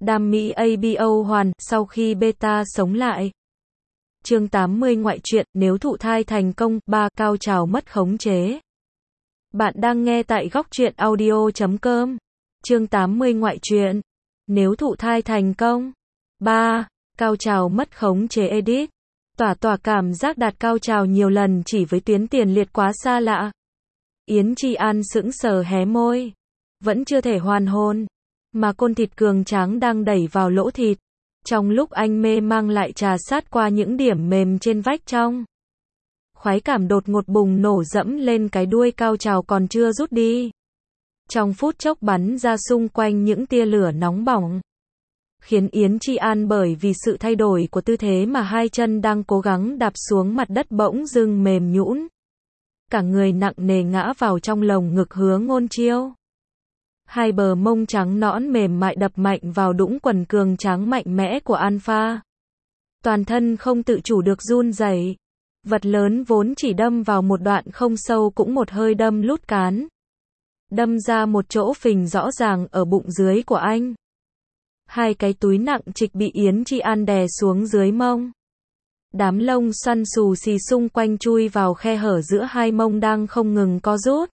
Đam mỹ ABO hoàn, sau khi beta sống lại. Chương 80 ngoại truyện, nếu thụ thai thành công, 3 cao trào mất khống chế. Bạn đang nghe tại góc truyện audio.com. Chương 80 ngoại truyện, nếu thụ thai thành công. 3. Cao trào mất khống chế edit. Tỏa cảm giác đạt cao trào nhiều lần chỉ với tuyến tiền liệt quá xa lạ. Yến Chi An sững sờ hé môi. Vẫn chưa thể hoàn hồn. Mà côn thịt cường tráng đang đẩy vào lỗ thịt. Trong lúc anh mê mang lại trà sát qua những điểm mềm trên vách trong. Khoái cảm đột ngột bùng nổ dẫm lên cái đuôi cao trào còn chưa rút đi. Trong phút chốc bắn ra xung quanh những tia lửa nóng bỏng. Khiến Yến Chi An bởi vì sự thay đổi của tư thế mà hai chân đang cố gắng đạp xuống mặt đất bỗng dưng mềm nhũn. Cả người nặng nề ngã vào trong lồng ngực Hứa Ngôn Chiêu. Hai bờ mông trắng nõn mềm mại đập mạnh vào đũng quần cường tráng mạnh mẽ của Alpha. Toàn thân không tự chủ được run rẩy. Vật lớn vốn chỉ đâm vào một đoạn không sâu cũng một hơi đâm lút cán. Đâm ra một chỗ phình rõ ràng ở bụng dưới của anh. Hai cái túi nặng trịch bị Yến Chi An đè xuống dưới mông. Đám lông xoăn xù xì xung quanh chui vào khe hở giữa hai mông đang không ngừng co rút.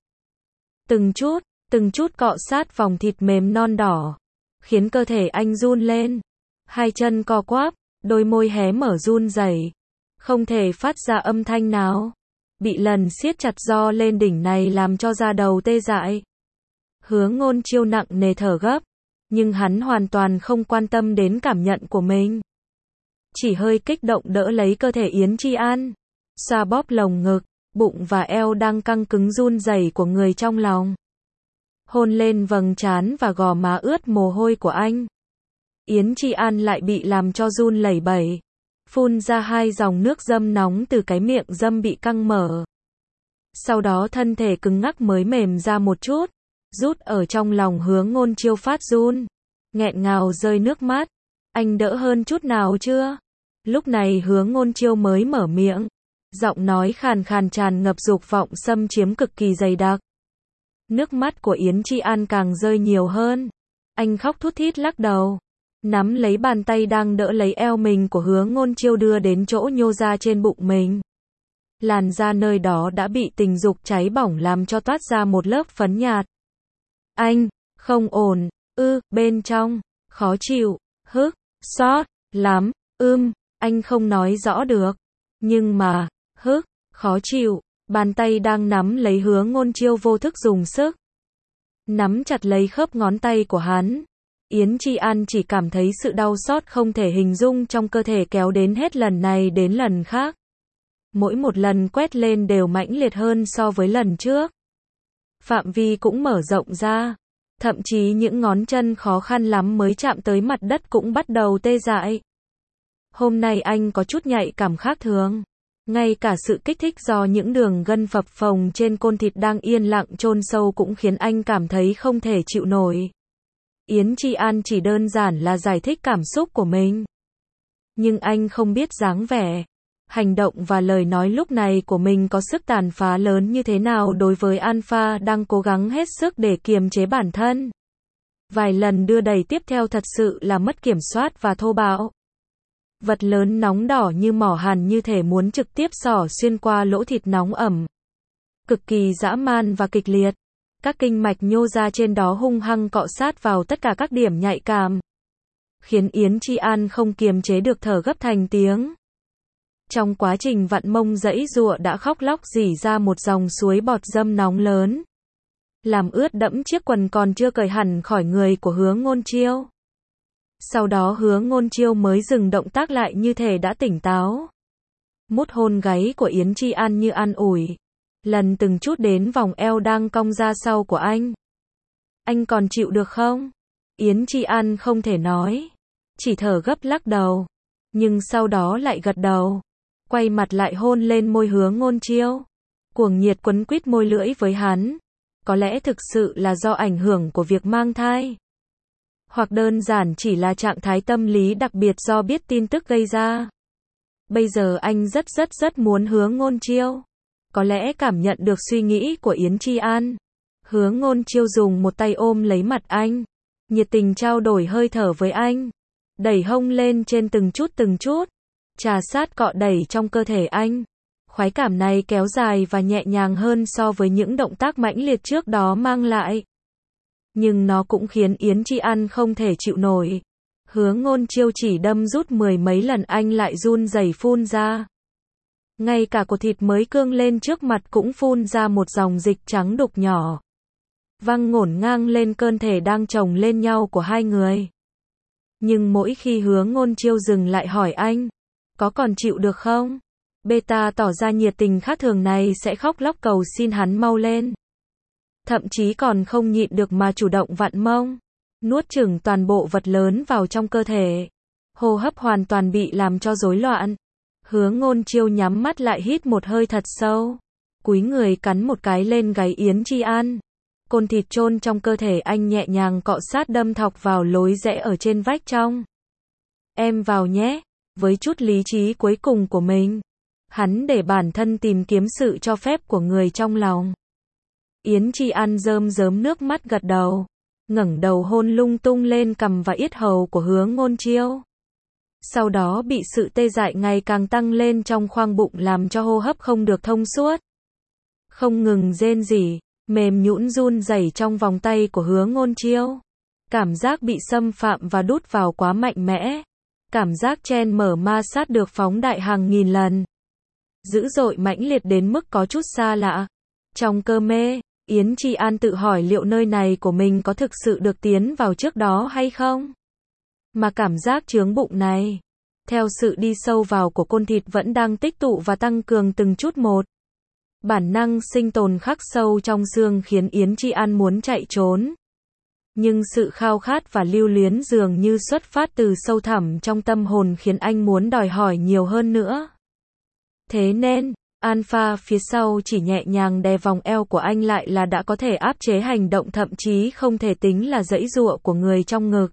Từng chút cọ sát vòng thịt mềm non đỏ. Khiến cơ thể anh run lên. Hai chân co quắp, đôi môi hé mở run rẩy. Không thể phát ra âm thanh nào. Bị lần siết chặt do lên đỉnh này làm cho da đầu tê dại. Hứa Ngôn Chiêu nặng nề thở gấp. Nhưng hắn hoàn toàn không quan tâm đến cảm nhận của mình. Chỉ hơi kích động đỡ lấy cơ thể Yến Chi An. Xoa bóp lồng ngực, bụng và eo đang căng cứng run rẩy của người trong lòng. Hôn lên vầng trán và gò má ướt mồ hôi của anh. Yến Chi An lại bị làm cho run lẩy bẩy. Phun ra hai dòng nước dâm nóng từ cái miệng dâm bị căng mở. Sau đó thân thể cứng ngắc mới mềm ra một chút. Rút ở trong lòng Hứa Ngôn Chiêu phát run. Nghẹn ngào rơi nước mắt. Anh đỡ hơn chút nào chưa? Lúc này Hứa Ngôn Chiêu mới mở miệng. Giọng nói khàn khàn tràn ngập dục vọng xâm chiếm cực kỳ dày đặc. Nước mắt của Yến Chi An càng rơi nhiều hơn. Anh khóc thút thít lắc đầu. Nắm lấy bàn tay đang đỡ lấy eo mình của Hứa Ngôn Chiêu đưa đến chỗ nhô ra trên bụng mình. Làn da nơi đó đã bị tình dục cháy bỏng làm cho toát ra một lớp phấn nhạt. Anh, không ổn, bên trong, khó chịu, xót, lắm, anh không nói rõ được. Nhưng mà, khó chịu, bàn tay đang nắm lấy Hứa Ngôn Chiêu vô thức dùng sức. Nắm chặt lấy khớp ngón tay của hắn. Yến Chi An chỉ cảm thấy sự đau xót không thể hình dung trong cơ thể kéo đến hết lần này đến lần khác. Mỗi một lần quét lên đều mãnh liệt hơn so với lần trước. Phạm vi cũng mở rộng ra. Thậm chí những ngón chân khó khăn lắm mới chạm tới mặt đất cũng bắt đầu tê dại. Hôm nay anh có chút nhạy cảm khác thường. Ngay cả sự kích thích do những đường gân phập phồng trên côn thịt đang yên lặng chôn sâu cũng khiến anh cảm thấy không thể chịu nổi. Yến Chi An chỉ đơn giản là giải thích cảm xúc của mình. Nhưng anh không biết dáng vẻ, hành động và lời nói lúc này của mình có sức tàn phá lớn như thế nào đối với Alpha đang cố gắng hết sức để kiềm chế bản thân. Vài lần đưa đẩy tiếp theo thật sự là mất kiểm soát và thô bạo. Vật lớn nóng đỏ như mỏ hàn như thể muốn trực tiếp xỏ xuyên qua lỗ thịt nóng ẩm. Cực kỳ dã man và kịch liệt. Các kinh mạch nhô ra trên đó hung hăng cọ sát vào tất cả các điểm nhạy cảm. Khiến Yến Chi An không kiềm chế được thở gấp thành tiếng. Trong quá trình vặn mông giãy giụa đã khóc lóc rỉ ra một dòng suối bọt dâm nóng lớn. Làm ướt đẫm chiếc quần còn chưa cởi hẳn khỏi người của Hứa Ngôn Chiêu. Sau đó Hứa Ngôn Chiêu mới dừng động tác lại như thể đã tỉnh táo. Mút hôn gáy của Yến Chi An như an ủi. Lần từng chút đến vòng eo đang cong ra sau của anh. Anh còn chịu được không? Yến Chi An không thể nói. Chỉ thở gấp lắc đầu. Nhưng sau đó lại gật đầu. Quay mặt lại hôn lên môi Hứa Ngôn Chiêu. Cuồng nhiệt quấn quýt môi lưỡi với hắn. Có lẽ thực sự là do ảnh hưởng của việc mang thai. Hoặc đơn giản chỉ là trạng thái tâm lý đặc biệt do biết tin tức gây ra. Bây giờ anh rất muốn Hứa Ngôn Chiêu. Có lẽ cảm nhận được suy nghĩ của Yến Chi An. Hứa Ngôn Chiêu dùng một tay ôm lấy mặt anh. nhiệt tình trao đổi hơi thở với anh, đẩy hông lên trên từng chút, trà sát cọ đẩy trong cơ thể anh. Khoái cảm này kéo dài và nhẹ nhàng hơn so với những động tác mãnh liệt trước đó mang lại. Nhưng nó cũng khiến Yến Chi An không thể chịu nổi. Hứa Ngôn Chiêu chỉ đâm rút mười mấy lần anh lại run rẩy phun ra. Ngay cả cột thịt mới cương lên trước mặt cũng phun ra một dòng dịch trắng đục nhỏ. Văng ngổn ngang lên cơ thể đang chồng lên nhau của hai người. Nhưng mỗi khi Hứa Ngôn Chiêu dừng lại hỏi anh, có còn chịu được không? Beta tỏ ra nhiệt tình khác thường này sẽ khóc lóc cầu xin hắn mau lên. Thậm chí còn không nhịn được mà chủ động vặn mông, nuốt chửng toàn bộ vật lớn vào trong cơ thể. Hô hấp hoàn toàn bị làm cho rối loạn. Hứa Ngôn Chiêu nhắm mắt lại hít một hơi thật sâu, cúi người cắn một cái lên gáy Yến Chi An. Côn thịt chôn trong cơ thể anh nhẹ nhàng cọ sát đâm thọc vào lối rẽ ở trên vách trong. Em vào nhé, với chút lý trí cuối cùng của mình. Hắn để bản thân tìm kiếm sự cho phép của người trong lòng. Yến Chi An rơm rớm nước mắt gật đầu, ngẩng đầu hôn lung tung lên cằm và yết hầu của Hứa Ngôn Chiêu. Sau đó bị sự tê dại ngày càng tăng lên trong khoang bụng làm cho hô hấp không được thông suốt. Không ngừng rên rỉ, mềm nhũn run rẩy trong vòng tay của Hứa Ngôn Chiêu. Cảm giác bị xâm phạm và đút vào quá mạnh mẽ. Cảm giác chen mở ma sát được phóng đại hàng nghìn lần. Dữ dội mãnh liệt đến mức có chút xa lạ. Trong cơ mê, Yến Chi An tự hỏi liệu nơi này của mình có thực sự được tiến vào trước đó hay không? Mà cảm giác chướng bụng này, theo sự đi sâu vào của côn thịt vẫn đang tích tụ và tăng cường từng chút một. Bản năng sinh tồn khắc sâu trong xương khiến Yến Chi An muốn chạy trốn. Nhưng sự khao khát và lưu luyến dường như xuất phát từ sâu thẳm trong tâm hồn khiến anh muốn đòi hỏi nhiều hơn nữa. Thế nên, Alpha phía sau chỉ nhẹ nhàng đè vòng eo của anh lại là đã có thể áp chế hành động thậm chí không thể tính là giãy giụa của người trong ngực.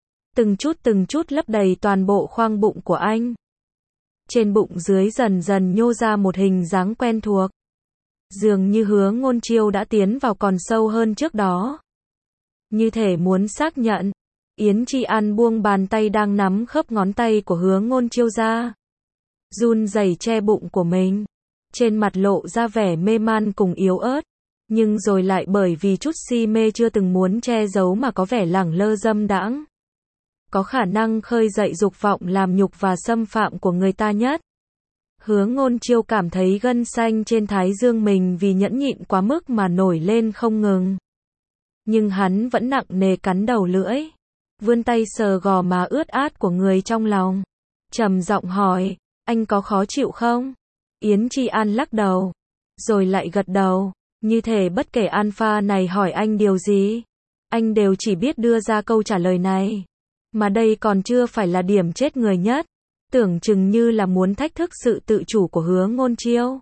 Từng chút lấp đầy toàn bộ khoang bụng của anh. Trên bụng dưới dần dần nhô ra một hình dáng quen thuộc. Dường như Hứa Ngôn Chiêu đã tiến vào còn sâu hơn trước đó. Như thể muốn xác nhận, Yến Chi An buông bàn tay đang nắm khớp ngón tay của Hứa Ngôn Chiêu ra. Run rẩy che bụng của mình. Trên mặt lộ ra vẻ mê man cùng yếu ớt. Nhưng rồi lại bởi vì chút si mê chưa từng muốn che giấu mà có vẻ lẳng lơ dâm đãng. Có khả năng khơi dậy dục vọng làm nhục và xâm phạm của người ta nhất. Hứa Ngôn Chiêu cảm thấy gân xanh trên thái dương mình vì nhẫn nhịn quá mức mà nổi lên không ngừng. Nhưng hắn vẫn nặng nề cắn đầu lưỡi, vươn tay sờ gò má ướt át của người trong lòng. Trầm giọng hỏi, anh có khó chịu không? Yến Chi An lắc đầu, rồi lại gật đầu, như thể bất kể Alpha này hỏi anh điều gì, anh đều chỉ biết đưa ra câu trả lời này. Mà đây còn chưa phải là điểm chết người nhất, tưởng chừng như là muốn thách thức sự tự chủ của Hứa Ngôn Chiêu.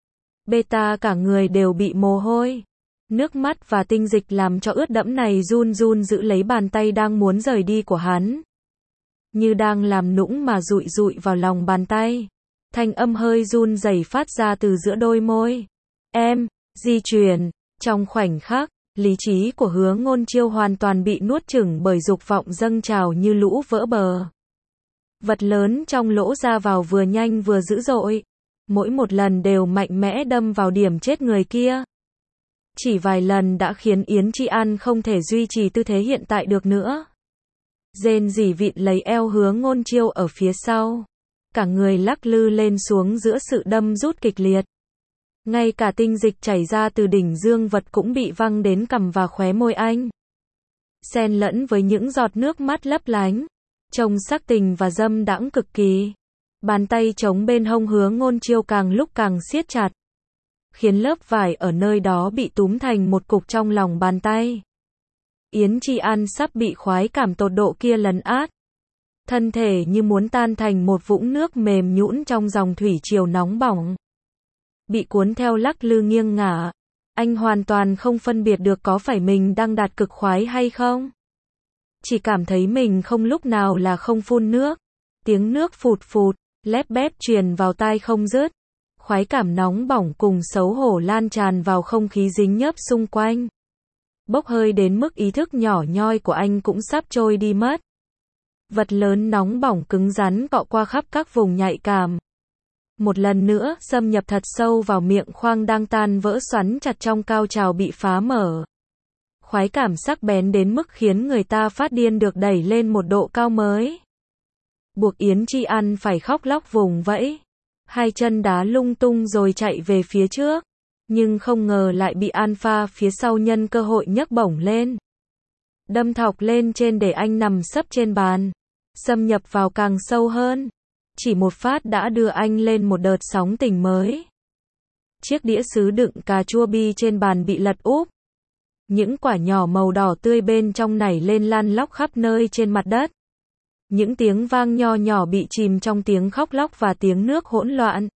Beta cả người đều bị mồ hôi, nước mắt và tinh dịch làm cho ướt đẫm này run run giữ lấy bàn tay đang muốn rời đi của hắn. Như đang làm nũng mà dụi dụi vào lòng bàn tay. Thanh âm hơi run rẩy phát ra từ giữa đôi môi. Em, di chuyển. Trong khoảnh khắc, lý trí của Hứa Ngôn Chiêu hoàn toàn bị nuốt chửng bởi dục vọng dâng trào như lũ vỡ bờ. Vật lớn trong lỗ ra vào vừa nhanh vừa dữ dội. Mỗi một lần đều mạnh mẽ đâm vào điểm chết người kia. Chỉ vài lần đã khiến Yến Chi An không thể duy trì tư thế hiện tại được nữa. Rên rỉ vịn lấy eo Hứa Ngôn Chiêu ở phía sau. Cả người lắc lư lên xuống giữa sự đâm rút kịch liệt. Ngay cả tinh dịch chảy ra từ đỉnh dương vật cũng bị văng đến cằm và khóe môi anh. Xen lẫn với những giọt nước mắt lấp lánh. Trông sắc tình và dâm đãng cực kỳ. Bàn tay chống bên hông Hứa Ngôn Chiêu càng lúc càng siết chặt. Khiến lớp vải ở nơi đó bị túm thành một cục trong lòng bàn tay. Yến Chi An sắp bị khoái cảm tột độ kia lấn át. Thân thể như muốn tan thành một vũng nước mềm nhũn trong dòng thủy triều nóng bỏng. Bị cuốn theo lắc lư nghiêng ngả. Anh hoàn toàn không phân biệt được có phải mình đang đạt cực khoái hay không. Chỉ cảm thấy mình không lúc nào là không phun nước. Tiếng nước phụt phụt, lép bép truyền vào tai không dứt. Khoái cảm nóng bỏng cùng xấu hổ lan tràn vào không khí dính nhớp xung quanh. bốc hơi đến mức ý thức nhỏ nhoi của anh cũng sắp trôi đi mất. Vật lớn nóng bỏng cứng rắn cọ qua khắp các vùng nhạy cảm. Một lần nữa, xâm nhập thật sâu vào miệng khoang đang tan vỡ xoắn chặt trong cao trào bị phá mở. Khoái cảm sắc bén đến mức khiến người ta phát điên được đẩy lên một độ cao mới. Buộc Yến Chi An phải khóc lóc vùng vẫy. Hai chân đá lung tung rồi chạy về phía trước. Nhưng không ngờ lại bị Alpha phía sau nhân cơ hội nhấc bổng lên. Đâm thọc lên trên để anh nằm sấp trên bàn. Xâm nhập vào càng sâu hơn. Chỉ một phát đã đưa anh lên một đợt sóng tình mới. Chiếc đĩa sứ đựng cà chua bi trên bàn bị lật úp. Những quả nhỏ màu đỏ tươi bên trong nảy lên lăn lóc khắp nơi trên mặt đất. Những tiếng vang nho nhỏ bị chìm trong tiếng khóc lóc và tiếng nước hỗn loạn.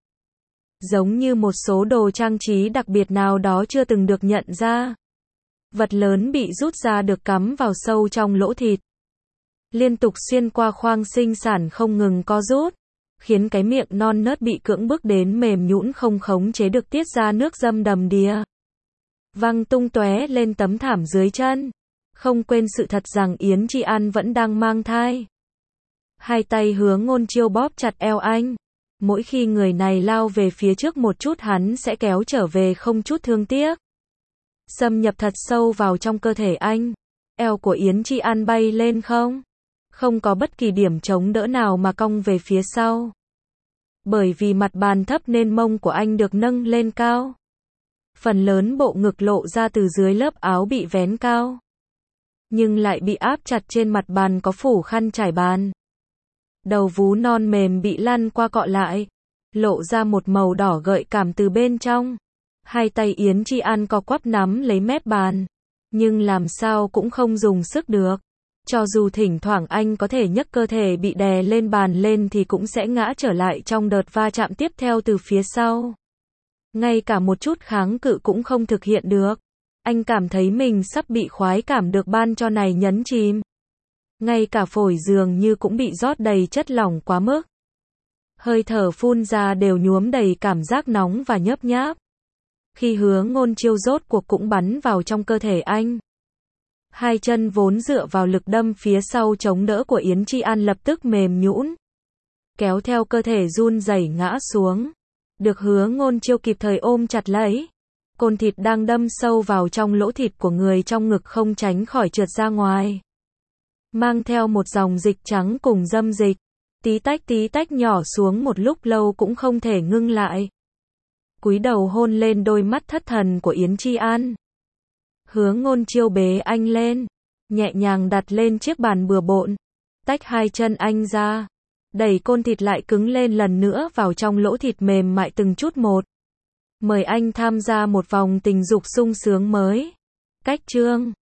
Giống như một số đồ trang trí đặc biệt nào đó chưa từng được nhận ra. Vật lớn bị rút ra được cắm vào sâu trong lỗ thịt. Liên tục xuyên qua khoang sinh sản không ngừng co rút. Khiến cái miệng non nớt bị cưỡng bức đến mềm nhũn không khống chế được tiết ra nước dâm đầm đìa. Văng tung tóe lên tấm thảm dưới chân. Không quên sự thật rằng Yến Chi An vẫn đang mang thai. Hai tay Hứa Ngôn Chiêu bóp chặt eo anh. Mỗi khi người này lao về phía trước một chút hắn sẽ kéo trở về không chút thương tiếc. Xâm nhập thật sâu vào trong cơ thể anh. Eo của Yến Chi An bay lên không có bất kỳ điểm chống đỡ nào mà cong về phía sau. Bởi vì mặt bàn thấp nên mông của anh được nâng lên cao. Phần lớn bộ ngực lộ ra từ dưới lớp áo bị vén cao. Nhưng lại bị áp chặt trên mặt bàn có phủ khăn trải bàn. Đầu vú non mềm bị lăn qua cọ lại. Lộ ra một màu đỏ gợi cảm từ bên trong. Hai tay Yến Chi An co quắp nắm lấy mép bàn. Nhưng làm sao cũng không dùng sức được. Cho dù thỉnh thoảng anh có thể nhấc cơ thể bị đè lên bàn lên thì cũng sẽ ngã trở lại trong đợt va chạm tiếp theo từ phía sau. Ngay cả một chút kháng cự cũng không thực hiện được. Anh cảm thấy mình sắp bị khoái cảm được ban cho này nhấn chìm. Ngay cả phổi dường như cũng bị rót đầy chất lỏng quá mức. Hơi thở phun ra đều nhuốm đầy cảm giác nóng và nhớp nháp. Khi Hứa Ngôn Chiêu rốt cuộc cũng bắn vào trong cơ thể anh. Hai chân vốn dựa vào lực đâm phía sau chống đỡ của Yến Chi An lập tức mềm nhũn. Kéo theo cơ thể run rẩy ngã xuống. Được Hứa Ngôn Chiêu kịp thời ôm chặt lấy. Côn thịt đang đâm sâu vào trong lỗ thịt của người trong ngực không tránh khỏi trượt ra ngoài. Mang theo một dòng dịch trắng cùng dâm dịch. Tí tách nhỏ xuống một lúc lâu cũng không thể ngưng lại. Cúi đầu hôn lên đôi mắt thất thần của Yến Chi An. Hứa Ngôn Chiêu bế anh lên. Nhẹ nhàng đặt lên chiếc bàn bừa bộn. Tách hai chân anh ra. Đẩy côn thịt lại cứng lên lần nữa vào trong lỗ thịt mềm mại từng chút một. Mời anh tham gia một vòng tình dục sung sướng mới. Cách chương